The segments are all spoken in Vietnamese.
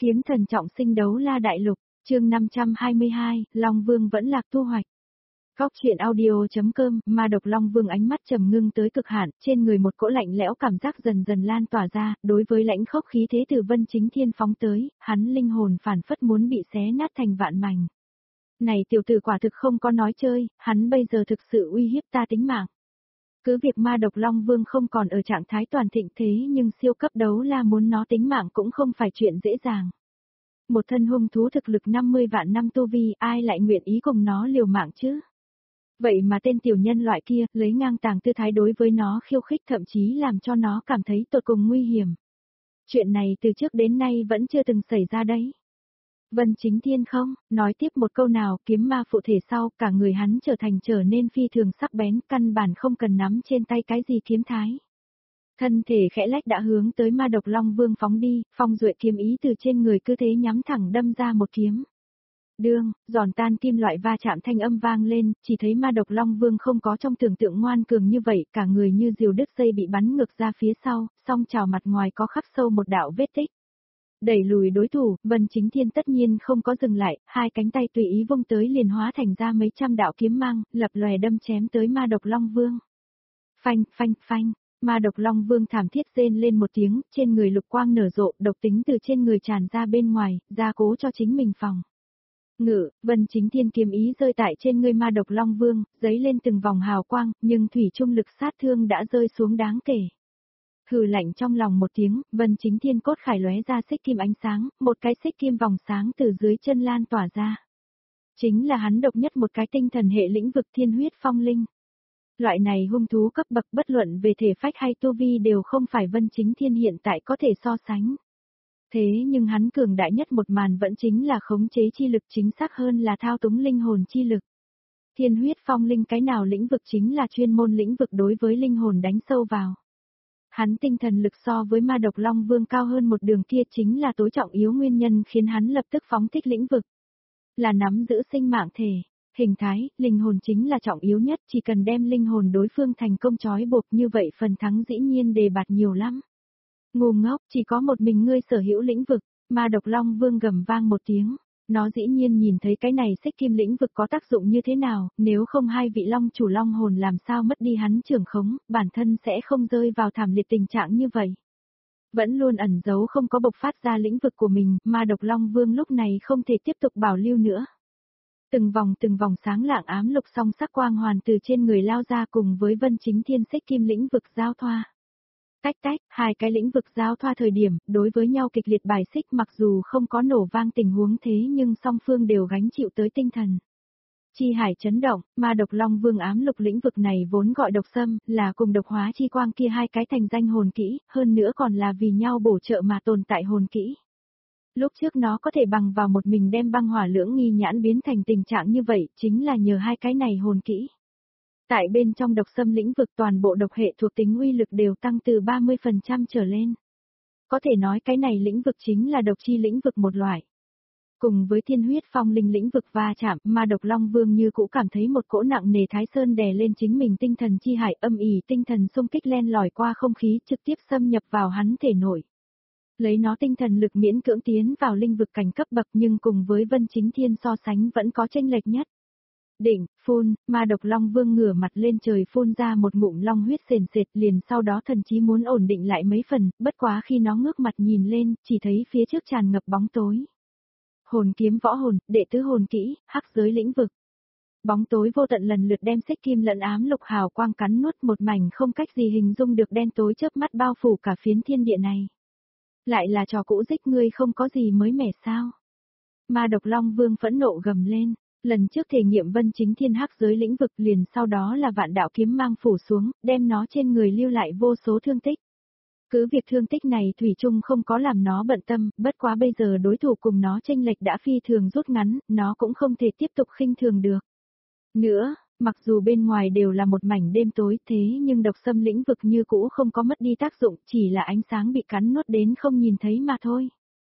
Kiếm thần trọng sinh đấu la đại lục, chương 522, Long Vương vẫn lạc thu hoạch. Góc truyện audio.com, ma độc Long Vương ánh mắt trầm ngưng tới cực hạn, trên người một cỗ lạnh lẽo cảm giác dần dần lan tỏa ra, đối với lãnh khốc khí thế từ Vân Chính Thiên phóng tới, hắn linh hồn phản phất muốn bị xé nát thành vạn mảnh. Này tiểu tử quả thực không có nói chơi, hắn bây giờ thực sự uy hiếp ta tính mạng. Cứ việc ma độc Long Vương không còn ở trạng thái toàn thịnh thế nhưng siêu cấp đấu la muốn nó tính mạng cũng không phải chuyện dễ dàng. Một thân hung thú thực lực 50 vạn năm tu vi, ai lại nguyện ý cùng nó liều mạng chứ? Vậy mà tên tiểu nhân loại kia, lấy ngang tàng tư thái đối với nó khiêu khích thậm chí làm cho nó cảm thấy tột cùng nguy hiểm. Chuyện này từ trước đến nay vẫn chưa từng xảy ra đấy. Vân Chính Thiên không, nói tiếp một câu nào, kiếm ma phụ thể sau, cả người hắn trở nên phi thường sắc bén, căn bản không cần nắm trên tay cái gì kiếm thái. Thân thể khẽ lách đã hướng tới ma độc Long Vương phóng đi, phong duệ kiếm ý từ trên người cứ thế nhắm thẳng đâm ra một kiếm. Đương, giòn tan kim loại va chạm thanh âm vang lên, chỉ thấy ma độc Long Vương không có trong tưởng tượng ngoan cường như vậy, cả người như diều đứt dây bị bắn ngược ra phía sau, song trào mặt ngoài có khắc sâu một đạo vết tích. Đẩy lùi đối thủ, Vân Chính Thiên tất nhiên không có dừng lại, hai cánh tay tùy ý vung tới liền hóa thành ra mấy trăm đạo kiếm mang, lập lòe đâm chém tới ma độc Long Vương. Phanh, phanh, phanh, ma độc Long Vương thảm thiết rên lên một tiếng, trên người lục quang nở rộ, độc tính từ trên người tràn ra bên ngoài, gia cố cho chính mình phòng. Ngự, Vân Chính Thiên kiếm ý rơi tại trên người ma độc Long Vương, giấy lên từng vòng hào quang, nhưng thủy trung lực sát thương đã rơi xuống đáng kể. Hừ lạnh trong lòng một tiếng, Vân Chính Thiên cốt khải lóe ra xích kim ánh sáng, một cái xích kim vòng sáng từ dưới chân lan tỏa ra. Chính là hắn độc nhất một cái tinh thần hệ lĩnh vực thiên huyết phong linh. Loại này hung thú cấp bậc bất luận về thể phách hay tu vi đều không phải Vân Chính Thiên hiện tại có thể so sánh. Thế nhưng hắn cường đại nhất một màn vẫn chính là khống chế chi lực, chính xác hơn là thao túng linh hồn chi lực. Thiên huyết phong linh cái nào lĩnh vực chính là chuyên môn lĩnh vực đối với linh hồn đánh sâu vào. Hắn tinh thần lực so với ma độc Long Vương cao hơn một đường kia chính là tối trọng yếu nguyên nhân khiến hắn lập tức phóng thích lĩnh vực. Là nắm giữ sinh mạng thể, hình thái, linh hồn chính là trọng yếu nhất, chỉ cần đem linh hồn đối phương thành công trói buộc như vậy phần thắng dĩ nhiên đề bạt nhiều lắm. Ngu ngốc, chỉ có một mình ngươi sở hữu lĩnh vực, ma độc Long Vương gầm vang một tiếng. Nó dĩ nhiên nhìn thấy cái này xích kim lĩnh vực có tác dụng như thế nào, nếu không hai vị long chủ long hồn làm sao mất đi hắn trưởng khống, bản thân sẽ không rơi vào thảm liệt tình trạng như vậy. Vẫn luôn ẩn giấu không có bộc phát ra lĩnh vực của mình, ma độc Long Vương lúc này không thể tiếp tục bảo lưu nữa. Từng vòng sáng lạng ám lục song sắc quang hoàn từ trên người lao ra cùng với Vân Chính Thiên xích kim lĩnh vực giao thoa. Tách tách, hai cái lĩnh vực giao thoa thời điểm, đối với nhau kịch liệt bài xích mặc dù không có nổ vang tình huống thế nhưng song phương đều gánh chịu tới tinh thần. Chi hải chấn động, ma độc Long Vương ám lục lĩnh vực này vốn gọi độc xâm, là cùng độc hóa chi quang kia hai cái thành danh hồn kỹ, hơn nữa còn là vì nhau bổ trợ mà tồn tại hồn kỹ. Lúc trước nó có thể bằng vào một mình đem băng hỏa lưỡng nghi nhãn biến thành tình trạng như vậy, chính là nhờ hai cái này hồn kỹ. Tại bên trong độc xâm lĩnh vực toàn bộ độc hệ thuộc tính uy lực đều tăng từ 30% trở lên. Có thể nói cái này lĩnh vực chính là độc chi lĩnh vực một loại. Cùng với thiên huyết phong linh lĩnh vực va chạm, ma độc Long Vương như cũ cảm thấy một cỗ nặng nề thái sơn đè lên chính mình tinh thần chi hải âm ỉ tinh thần xung kích len lỏi qua không khí trực tiếp xâm nhập vào hắn thể nội. Lấy nó tinh thần lực miễn cưỡng tiến vào linh vực cảnh cấp bậc nhưng cùng với Vân Chính Thiên so sánh vẫn có chênh lệch nhất. Định, phun, ma độc Long Vương ngửa mặt lên trời phun ra một ngụm long huyết sền sệt liền sau đó thần chí muốn ổn định lại mấy phần, bất quá khi nó ngước mặt nhìn lên, chỉ thấy phía trước tràn ngập bóng tối. Hồn kiếm võ hồn, đệ tứ hồn kỹ, hắc giới lĩnh vực. Bóng tối vô tận lần lượt đem xích kim lẫn ám lục hào quang cắn nuốt một mảnh không cách gì hình dung được đen tối chớp mắt bao phủ cả phiến thiên địa này. Lại là trò cũ dích ngươi không có gì mới mẻ sao? Ma độc Long Vương phẫn nộ gầm lên. Lần trước thể nghiệm Vân Chính Thiên hắc giới lĩnh vực liền sau đó là vạn đạo kiếm mang phủ xuống, đem nó trên người lưu lại vô số thương tích. Cứ việc thương tích này thủy chung không có làm nó bận tâm, bất quá bây giờ đối thủ cùng nó chênh lệch đã phi thường rút ngắn, nó cũng không thể tiếp tục khinh thường được. Nữa, mặc dù bên ngoài đều là một mảnh đêm tối thế nhưng độc xâm lĩnh vực như cũ không có mất đi tác dụng, chỉ là ánh sáng bị cắn nuốt đến không nhìn thấy mà thôi.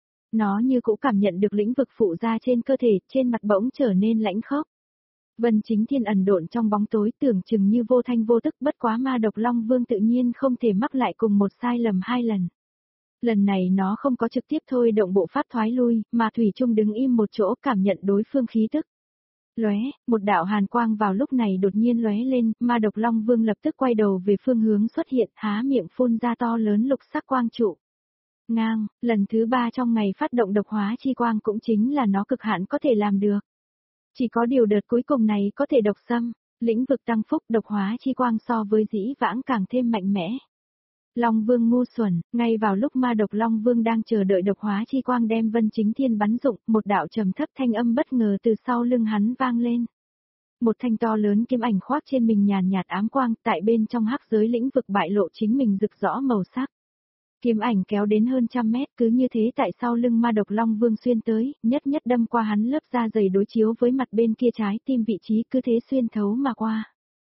Nó như cũ cảm nhận được lĩnh vực phụ ra trên cơ thể, trên mặt bỗng trở nên lãnh khốc. Vân Chính Thiên ẩn độn trong bóng tối tưởng chừng như vô thanh vô tức bất quá ma độc Long Vương tự nhiên không thể mắc lại cùng một sai lầm hai lần. Lần này nó không có trực tiếp thôi động bộ pháp thoái lui, mà thủy chung đứng im một chỗ cảm nhận đối phương khí tức. Lóe, một đạo hàn quang vào lúc này đột nhiên lóe lên, ma độc Long Vương lập tức quay đầu về phương hướng xuất hiện, há miệng phun ra to lớn lục sắc quang trụ. Ngang, lần thứ 3 trong ngày phát động độc hóa chi quang cũng chính là nó cực hạn có thể làm được. Chỉ có điều đợt cuối cùng này có thể độc xâm, lĩnh vực tăng phúc độc hóa chi quang so với dĩ vãng càng thêm mạnh mẽ. Long Vương ngu xuẩn, ngay vào lúc ma độc Long Vương đang chờ đợi độc hóa chi quang đem Vân Chính Thiên bắn dụng, một đạo trầm thấp thanh âm bất ngờ từ sau lưng hắn vang lên. Một thanh to lớn kiếm ảnh khoác trên mình nhàn nhạt ám quang, tại bên trong hắc giới lĩnh vực bại lộ chính mình rực rõ màu sắc. Kiếm ảnh kéo đến hơn 100 mét, cứ như thế tại sau lưng ma độc Long Vương xuyên tới, nhất nhất đâm qua hắn lớp da dày đối chiếu với mặt bên kia trái tim vị trí cứ thế xuyên thấu mà qua.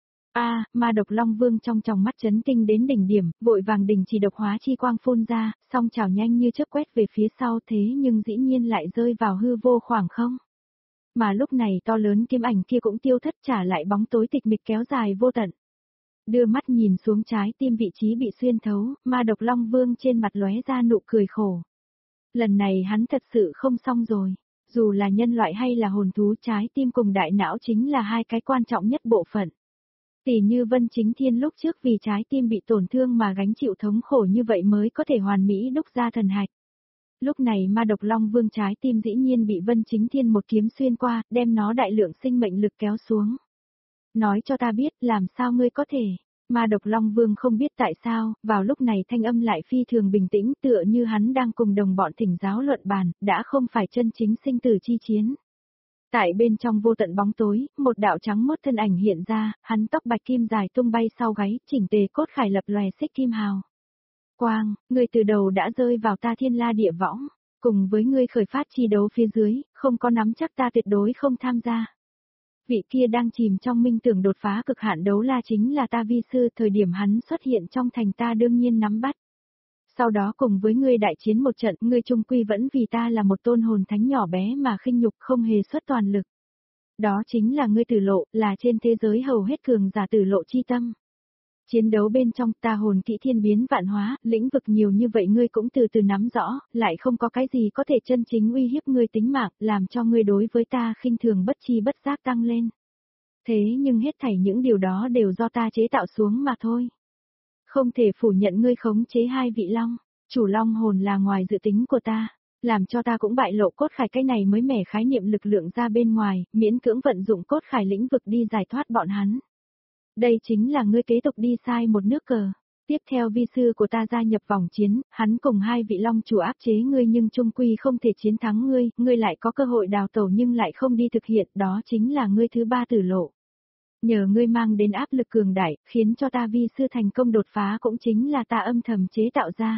Ma độc Long Vương trong tròng mắt chấn kinh đến đỉnh điểm, vội vàng đình chỉ độc hóa chi quang phun ra, song chảo nhanh như chớp quét về phía sau thế nhưng dĩ nhiên lại rơi vào hư vô khoảng không. Mà lúc này to lớn kiếm ảnh kia cũng tiêu thất trả lại bóng tối tịch mịch kéo dài vô tận. Đưa mắt nhìn xuống trái tim vị trí bị xuyên thấu, ma độc Long Vương trên mặt lóe ra nụ cười khổ. Lần này hắn thật sự không xong rồi. Dù là nhân loại hay là hồn thú, trái tim cùng đại não chính là hai cái quan trọng nhất bộ phận. Tỷ như Vân Chính Thiên lúc trước vì trái tim bị tổn thương mà gánh chịu thống khổ như vậy mới có thể hoàn mỹ đúc ra thần hạch. Lúc này ma độc Long Vương trái tim dĩ nhiên bị Vân Chính Thiên một kiếm xuyên qua, đem nó đại lượng sinh mệnh lực kéo xuống. Nói cho ta biết làm sao ngươi có thể. Ma độc Long Vương không biết tại sao, vào lúc này thanh âm lại phi thường bình tĩnh tựa như hắn đang cùng đồng bọn thỉnh giáo luận bàn, đã không phải chân chính sinh tử chi chiến. Tại bên trong vô tận bóng tối, một đạo trắng mốt thân ảnh hiện ra, hắn tóc bạch kim dài tung bay sau gáy, chỉnh tề cốt khải lập lòe xích kim hào. Quang, ngươi từ đầu đã rơi vào ta thiên la địa võng, cùng với ngươi khởi phát chi đấu phía dưới, không có nắm chắc ta tuyệt đối không tham gia. Vị kia đang chìm trong minh tưởng đột phá cực hạn đấu la chính là ta vi sư, thời điểm hắn xuất hiện trong thành ta đương nhiên nắm bắt. Sau đó cùng với ngươi đại chiến một trận, ngươi trung quy vẫn vì ta là một tôn hồn thánh nhỏ bé mà khinh nhục không hề xuất toàn lực. Đó chính là ngươi tử lộ, là trên thế giới hầu hết cường giả tử lộ chi tâm. Chiến đấu bên trong ta hồn kỹ thiên biến vạn hóa, lĩnh vực nhiều như vậy ngươi cũng từ từ nắm rõ, lại không có cái gì có thể chân chính uy hiếp ngươi tính mạng, làm cho ngươi đối với ta khinh thường bất chi bất giác tăng lên. Thế nhưng hết thảy những điều đó đều do ta chế tạo xuống mà thôi. Không thể phủ nhận ngươi khống chế hai vị long, chủ long hồn là ngoài dự tính của ta, làm cho ta cũng bại lộ cốt khải cái này mới mẻ khái niệm lực lượng ra bên ngoài, miễn cưỡng vận dụng cốt khải lĩnh vực đi giải thoát bọn hắn. Đây chính là ngươi kế tục đi sai một nước cờ. Tiếp theo vi sư của ta gia nhập vòng chiến, hắn cùng hai vị long chủ áp chế ngươi nhưng trung quy không thể chiến thắng ngươi, ngươi lại có cơ hội đào tẩu nhưng lại không đi thực hiện, đó chính là ngươi thứ ba tử lộ. Nhờ ngươi mang đến áp lực cường đại, khiến cho ta vi sư thành công đột phá cũng chính là ta âm thầm chế tạo ra.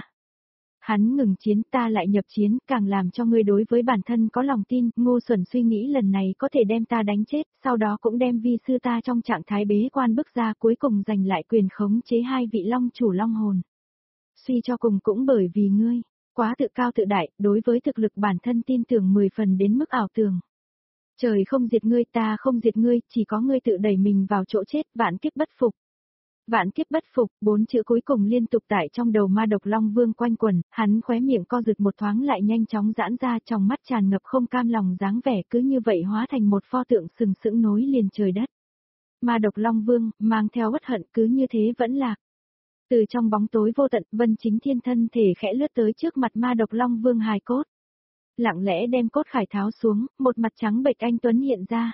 Hắn ngừng chiến ta lại nhập chiến, càng làm cho ngươi đối với bản thân có lòng tin, ngu xuẩn suy nghĩ lần này có thể đem ta đánh chết, sau đó cũng đem vi sư ta trong trạng thái bế quan bước ra cuối cùng giành lại quyền khống chế hai vị long chủ long hồn. Suy cho cùng cũng bởi vì ngươi, quá tự cao tự đại, đối với thực lực bản thân tin tưởng 10 phần đến mức ảo tưởng. Trời không diệt ngươi ta không diệt ngươi, chỉ có ngươi tự đẩy mình vào chỗ chết, vạn kiếp bất phục. Vạn kiếp bất phục, 4 chữ cuối cùng liên tục tại trong đầu ma độc Long Vương quanh quẩn, hắn khóe miệng co giật một thoáng lại nhanh chóng giãn ra, trong mắt tràn ngập không cam lòng dáng vẻ cứ như vậy hóa thành một pho tượng sừng sững nối liền trời đất. Ma độc Long Vương, mang theo uất hận cứ như thế vẫn lạc. Từ trong bóng tối vô tận, Vân Chính Thiên thân thể khẽ lướt tới trước mặt ma độc Long Vương hài cốt. Lặng lẽ đem cốt khải tháo xuống, một mặt trắng bệch anh tuấn hiện ra.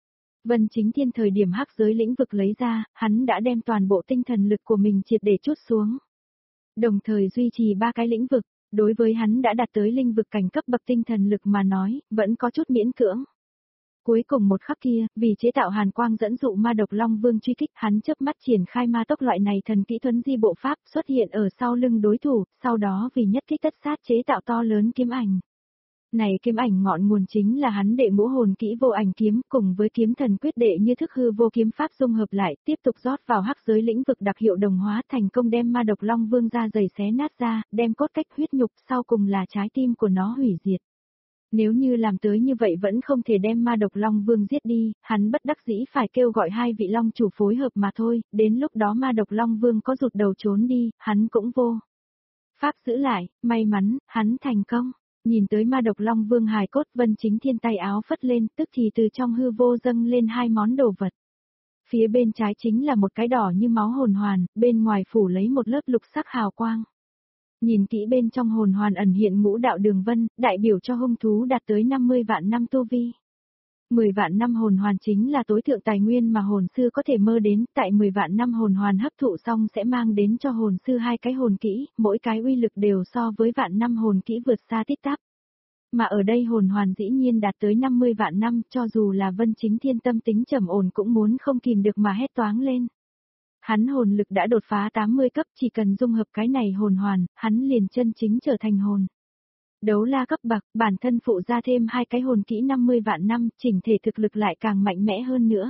Vân Chính Thiên thời điểm hắc giới lĩnh vực lấy ra, hắn đã đem toàn bộ tinh thần lực của mình triệt để trút xuống. Đồng thời duy trì 3 cái lĩnh vực, đối với hắn đã đạt tới linh vực cảnh cấp bậc tinh thần lực mà nói, vẫn có chút miễn cưỡng. Cuối cùng một khắc kia, vì chế tạo hàn quang dẫn dụ ma độc Long Vương truy kích, hắn chớp mắt triển khai ma tốc loại này thần kỹ thuấn di bộ pháp xuất hiện ở sau lưng đối thủ, sau đó vì nhất kích tất sát chế tạo to lớn kiếm ảnh. Này kiếm ảnh ngọn nguồn chính là hắn đệ ngũ hồn kỹ vô ảnh kiếm cùng với kiếm thần quyết đệ như thức hư vô kiếm pháp dung hợp lại, tiếp tục rót vào hắc giới lĩnh vực đặc hiệu đồng hóa thành công đem ma độc Long Vương ra dày xé nát ra, đem cốt cách huyết nhục sau cùng là trái tim của nó hủy diệt. Nếu như làm tới như vậy vẫn không thể đem ma độc Long Vương giết đi, hắn bất đắc dĩ phải kêu gọi hai vị Long chủ phối hợp mà thôi, đến lúc đó ma độc Long Vương có rụt đầu trốn đi, hắn cũng vô Pháp giữ lại, may mắn, hắn thành công. Nhìn tới ma độc Long Vương hài cốt, Vân Chính Thiên tay áo phất lên, tức thì từ trong hư vô dâng lên hai món đồ vật. Phía bên trái chính là một cái đỏ như máu hồn hoàn, bên ngoài phủ lấy một lớp lục sắc hào quang. Nhìn kỹ bên trong hồn hoàn ẩn hiện ngũ đạo đường vân, đại biểu cho hung thú đạt tới 50 vạn năm tu vi. 10 vạn năm hồn hoàn chính là tối thượng tài nguyên mà hồn sư có thể mơ đến, tại 10 vạn năm hồn hoàn hấp thụ xong sẽ mang đến cho hồn sư hai cái hồn kỹ, mỗi cái uy lực đều so với vạn năm hồn kỹ vượt xa tít tắp. Mà ở đây hồn hoàn dĩ nhiên đạt tới 50 vạn năm, cho dù là Vân Chính Thiên tâm tính trầm ổn cũng muốn không kìm được mà hét toáng lên. Hắn hồn lực đã đột phá 80 cấp, chỉ cần dung hợp cái này hồn hoàn, hắn liền chân chính trở thành hồn. Đấu la cấp bậc, bản thân phụ ra thêm hai cái hồn kỹ 50 vạn năm, chỉnh thể thực lực lại càng mạnh mẽ hơn nữa.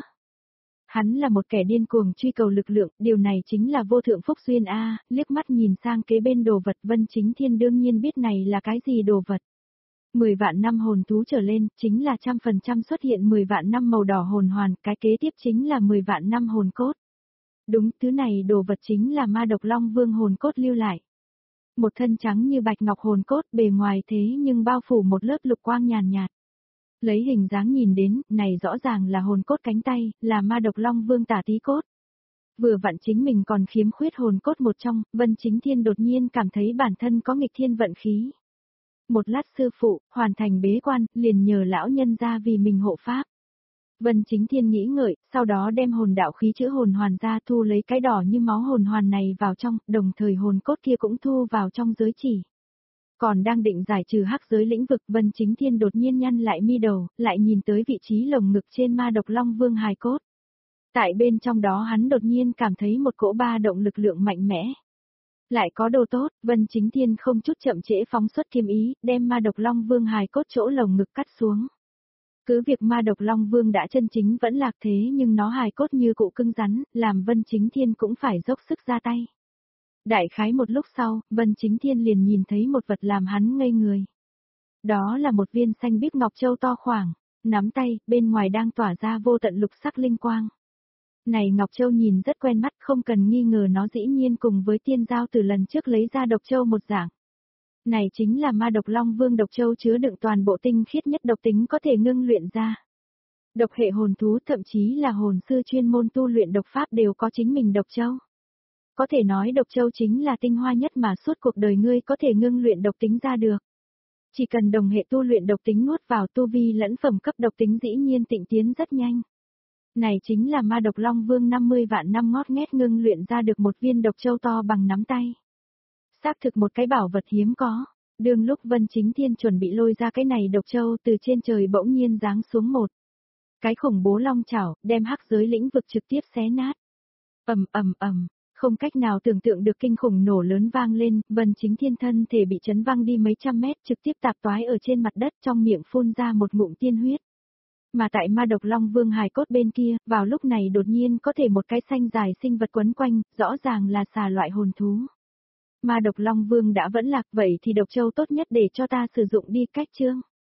Hắn là một kẻ điên cuồng truy cầu lực lượng, điều này chính là vô thượng phúc duyên a. Liếc mắt nhìn sang kế bên đồ vật, Vân Chính Thiên đương nhiên biết này là cái gì đồ vật. 10 vạn năm hồn thú trở lên, chính là 100% xuất hiện 10 vạn năm màu đỏ hồn hoàn, cái kế tiếp chính là 10 vạn năm hồn cốt. Đúng, thứ này đồ vật chính là ma độc Long Vương hồn cốt lưu lại. Một thân trắng như bạch ngọc hồn cốt, bề ngoài thế nhưng bao phủ một lớp lục quang nhàn nhạt. Lấy hình dáng nhìn đến, này rõ ràng là hồn cốt cánh tay, là ma độc Long Vương tả tí cốt. Vừa vặn chính mình còn khiếm khuyết hồn cốt một trong, Vân Chính Thiên đột nhiên cảm thấy bản thân có nghịch thiên vận khí. Một lát sư phụ, hoàn thành bế quan, liền nhờ lão nhân ra vì mình hộ pháp. Vân Chính Thiên nghĩ ngợi, sau đó đem hồn đạo khí chữ hồn hoàn ra thu lấy cái đỏ như máu hồn hoàn này vào trong, đồng thời hồn cốt kia cũng thu vào trong giới chỉ. Còn đang định giải trừ hắc giới lĩnh vực, Vân Chính Thiên đột nhiên nhăn lại mi đầu, lại nhìn tới vị trí lồng ngực trên ma độc Long Vương hài cốt. Tại bên trong đó hắn đột nhiên cảm thấy một cỗ ba động lực lượng mạnh mẽ. Lại có đồ tốt, Vân Chính Thiên không chút chậm trễ phóng xuất kiếm ý, đem ma độc Long Vương hài cốt chỗ lồng ngực cắt xuống. Cứ việc ma độc Long Vương đã chân chính vẫn lạc thế nhưng nó hài cốt như cụ cưng rắn, làm Vân Chính Thiên cũng phải dốc sức ra tay. Đại khái một lúc sau, Vân Chính Thiên liền nhìn thấy một vật làm hắn ngây người. Đó là một viên xanh biếc ngọc châu to khoảng, nắm tay, bên ngoài đang tỏa ra vô tận lục sắc linh quang. Này Ngọc Châu nhìn rất quen mắt, không cần nghi ngờ nó dĩ nhiên cùng với tiên giao từ lần trước lấy ra độc châu một dạng. Này chính là ma độc Long Vương độc châu chứa đựng toàn bộ tinh khiết nhất độc tính có thể ngưng luyện ra. Độc hệ hồn thú thậm chí là hồn sư chuyên môn tu luyện độc pháp đều có chính mình độc châu. Có thể nói độc châu chính là tinh hoa nhất mà suốt cuộc đời ngươi có thể ngưng luyện độc tính ra được. Chỉ cần đồng hệ tu luyện độc tính nuốt vào tu vi lẫn phẩm cấp độc tính dĩ nhiên tịnh tiến rất nhanh. Này chính là ma độc Long Vương 50 vạn năm ngót nghét ngưng luyện ra được một viên độc châu to bằng nắm tay. Xác thực một cái bảo vật hiếm có. Đương lúc Vân Chính Thiên chuẩn bị lôi ra cái này độc châu từ trên trời bỗng nhiên giáng xuống một. Cái khủng bố long chảo, đem hắc giới lĩnh vực trực tiếp xé nát. Ầm, không cách nào tưởng tượng được kinh khủng nổ lớn vang lên, Vân Chính Thiên thân thể bị chấn văng đi mấy trăm mét trực tiếp tạp toái ở trên mặt đất trong miệng phun ra một ngụm tiên huyết. Mà tại ma độc Long Vương hài cốt bên kia, vào lúc này đột nhiên có thể một cái xanh dài sinh vật quấn quanh, rõ ràng là xà loại hồn thú. Ma độc Long Vương đã vẫn lạc vậy thì độc châu tốt nhất để cho ta sử dụng đi cách chương.